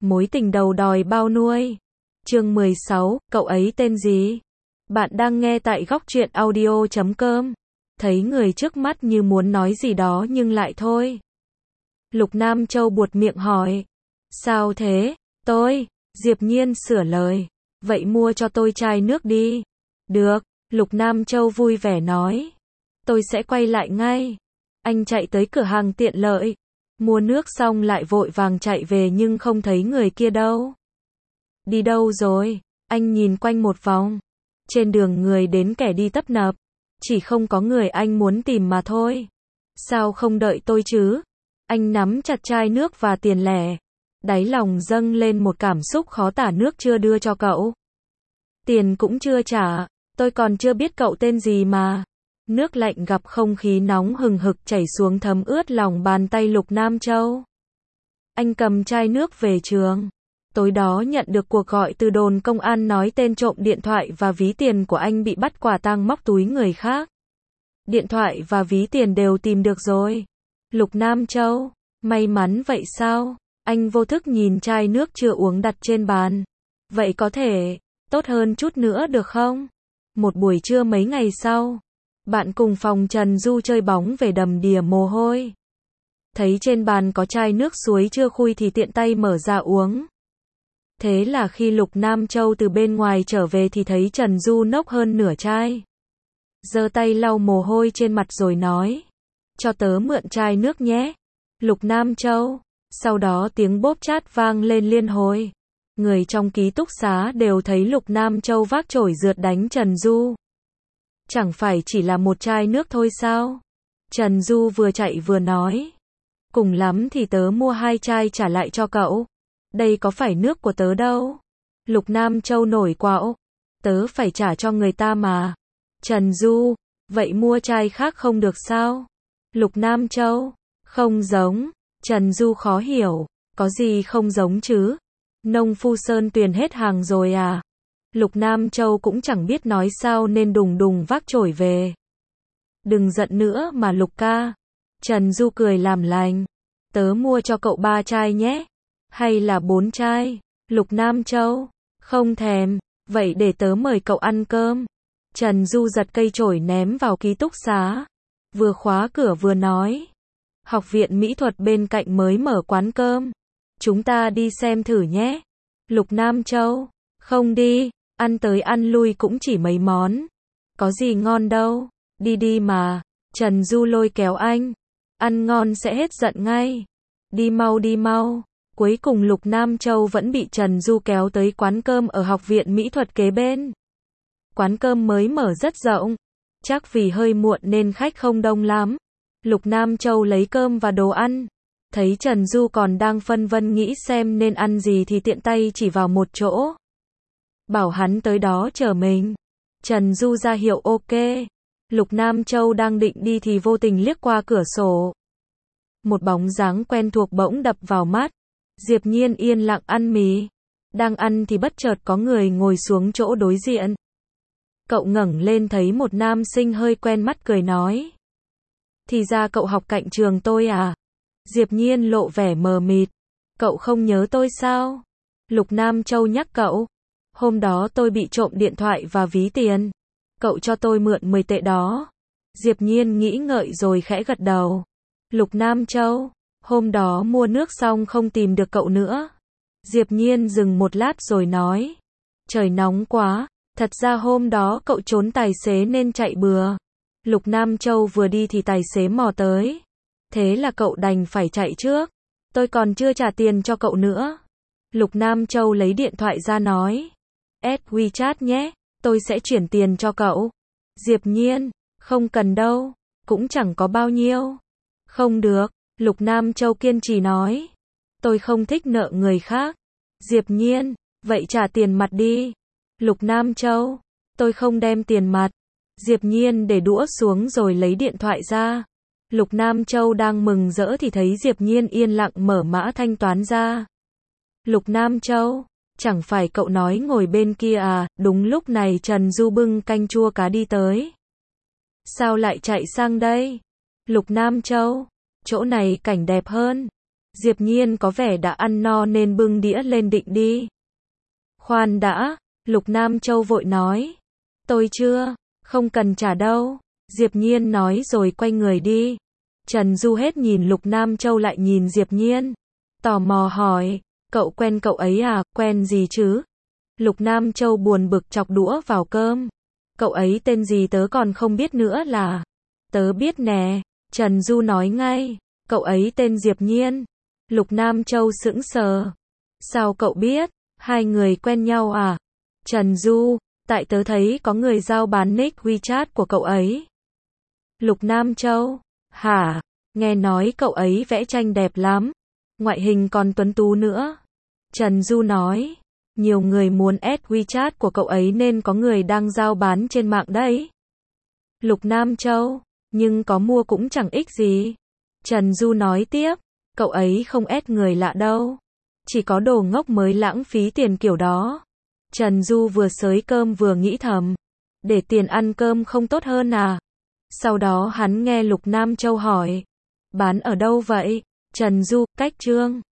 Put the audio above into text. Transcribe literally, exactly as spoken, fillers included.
Mối tình đầu đòi bao nuôi. Chương mười sáu, cậu ấy tên gì? Bạn đang nghe tại góc truyện audio chấm com. Thấy người trước mắt như muốn nói gì đó nhưng lại thôi. Lục Nam Châu buột miệng hỏi. Sao thế? Tôi, Diệp Nhiên sửa lời. Vậy mua cho tôi chai nước đi. Được, Lục Nam Châu vui vẻ nói. Tôi sẽ quay lại ngay. Anh chạy tới cửa hàng tiện lợi. Mua nước xong lại vội vàng chạy về nhưng không thấy người kia đâu. Đi đâu rồi? Anh nhìn quanh một vòng. Trên đường người đến kẻ đi tấp nập. Chỉ không có người anh muốn tìm mà thôi. Sao không đợi tôi chứ? Anh nắm chặt chai nước và tiền lẻ. Đáy lòng dâng lên một cảm xúc khó tả, nước chưa đưa cho cậu. Tiền cũng chưa trả. Tôi còn chưa biết cậu tên gì mà. Nước lạnh gặp không khí nóng hừng hực chảy xuống thấm ướt lòng bàn tay Lục Nam Châu. Anh cầm chai nước về trường. Tối đó nhận được cuộc gọi từ đồn công an nói tên trộm điện thoại và ví tiền của anh bị bắt quả tang móc túi người khác. Điện thoại và ví tiền đều tìm được rồi. Lục Nam Châu, may mắn vậy sao? Anh vô thức nhìn chai nước chưa uống đặt trên bàn. Vậy có thể tốt hơn chút nữa được không? Một buổi trưa mấy ngày sau, bạn cùng phòng Trần Du chơi bóng về đầm đìa mồ hôi. Thấy trên bàn có chai nước suối chưa khui thì tiện tay mở ra uống. Thế là khi Lục Nam Châu từ bên ngoài trở về thì thấy Trần Du nốc hơn nửa chai. Giơ tay lau mồ hôi trên mặt rồi nói. Cho tớ mượn chai nước nhé. Lục Nam Châu. Sau đó tiếng bóp chát vang lên liên hồi. Người trong ký túc xá đều thấy Lục Nam Châu vác chổi rượt đánh Trần Du. Chẳng phải chỉ là một chai nước thôi sao? Trần Du vừa chạy vừa nói. Cùng lắm thì tớ mua hai chai trả lại cho cậu. Đây có phải nước của tớ đâu. Lục Nam Châu nổi quạo. Tớ phải trả cho người ta mà. Trần Du, vậy mua chai khác không được sao? Lục Nam Châu, không giống. Trần Du khó hiểu. Có gì không giống chứ? Nông phu sơn tuyền hết hàng rồi à? Lục Nam Châu cũng chẳng biết nói sao nên đùng đùng vác chổi về. Đừng giận nữa mà Lục ca. Trần Du cười làm lành. Tớ mua cho cậu ba chai nhé. Hay là bốn chai? Lục Nam Châu. Không thèm. Vậy để tớ mời cậu ăn cơm. Trần Du giật cây chổi ném vào ký túc xá. Vừa khóa cửa vừa nói. Học viện mỹ thuật bên cạnh mới mở quán cơm. Chúng ta đi xem thử nhé. Lục Nam Châu. Không đi. Ăn tới ăn lui cũng chỉ mấy món. Có gì ngon đâu. Đi đi mà. Trần Du lôi kéo anh. Ăn ngon sẽ hết giận ngay. Đi mau đi mau. Cuối cùng Lục Nam Châu vẫn bị Trần Du kéo tới quán cơm ở học viện mỹ thuật kế bên. Quán cơm mới mở rất rộng. Chắc vì hơi muộn nên khách không đông lắm. Lục Nam Châu lấy cơm và đồ ăn. Thấy Trần Du còn đang phân vân nghĩ xem nên ăn gì thì tiện tay chỉ vào một chỗ. Bảo hắn tới đó chờ mình. Trần Du ra hiệu ok. Lục Nam Châu đang định đi thì vô tình liếc qua cửa sổ. Một bóng dáng quen thuộc bỗng đập vào mắt. Diệp Nhiên yên lặng ăn mì. Đang ăn thì bất chợt có người ngồi xuống chỗ đối diện. Cậu ngẩng lên thấy một nam sinh hơi quen mắt cười nói. Thì ra cậu học cạnh trường tôi à? Diệp Nhiên lộ vẻ mờ mịt. Cậu không nhớ tôi sao? Lục Nam Châu nhắc cậu. Hôm đó tôi bị trộm điện thoại và ví tiền. Cậu cho tôi mượn mười tệ đó. Diệp Nhiên nghĩ ngợi rồi khẽ gật đầu. Lục Nam Châu. Hôm đó mua nước xong không tìm được cậu nữa. Diệp Nhiên dừng một lát rồi nói. Trời nóng quá. Thật ra hôm đó cậu trốn tài xế nên chạy bừa. Lục Nam Châu vừa đi thì tài xế mò tới. Thế là cậu đành phải chạy trước. Tôi còn chưa trả tiền cho cậu nữa. Lục Nam Châu lấy điện thoại ra nói. Add WeChat nhé, tôi sẽ chuyển tiền cho cậu. Diệp Nhiên, không cần đâu, cũng chẳng có bao nhiêu. Không được, Lục Nam Châu kiên trì nói. Tôi không thích nợ người khác. Diệp Nhiên, vậy trả tiền mặt đi. Lục Nam Châu, tôi không đem tiền mặt. Diệp Nhiên để đũa xuống rồi lấy điện thoại ra. Lục Nam Châu đang mừng rỡ thì thấy Diệp Nhiên yên lặng mở mã thanh toán ra. Lục Nam Châu, chẳng phải cậu nói ngồi bên kia à? Đúng lúc này Trần Du bưng canh chua cá đi tới. Sao lại chạy sang đây? Lục Nam Châu, chỗ này cảnh đẹp hơn. Diệp Nhiên có vẻ đã ăn no nên bưng đĩa lên định đi. Khoan đã, Lục Nam Châu vội nói. Tôi chưa, không cần trả đâu. Diệp Nhiên nói rồi quay người đi. Trần Du hết nhìn Lục Nam Châu lại nhìn Diệp Nhiên. Tò mò hỏi, cậu quen cậu ấy à, quen gì chứ? Lục Nam Châu buồn bực chọc đũa vào cơm. Cậu ấy tên gì tớ còn không biết nữa là. Tớ biết nè, Trần Du nói ngay, cậu ấy tên Diệp Nhiên. Lục Nam Châu sững sờ. Sao cậu biết? Hai người quen nhau à? Trần Du, tại tớ thấy có người giao bán nick WeChat của cậu ấy. Lục Nam Châu, hả? Nghe nói cậu ấy vẽ tranh đẹp lắm. Ngoại hình còn tuấn tú nữa. Trần Du nói, nhiều người muốn add WeChat của cậu ấy nên có người đang giao bán trên mạng đấy. Lục Nam Châu, nhưng có mua cũng chẳng ích gì. Trần Du nói tiếp, cậu ấy không add người lạ đâu. Chỉ có đồ ngốc mới lãng phí tiền kiểu đó. Trần Du vừa xới cơm vừa nghĩ thầm, để tiền ăn cơm không tốt hơn à? Sau đó hắn nghe Lục Nam Châu hỏi, bán ở đâu vậy? Trần Du, cách Trương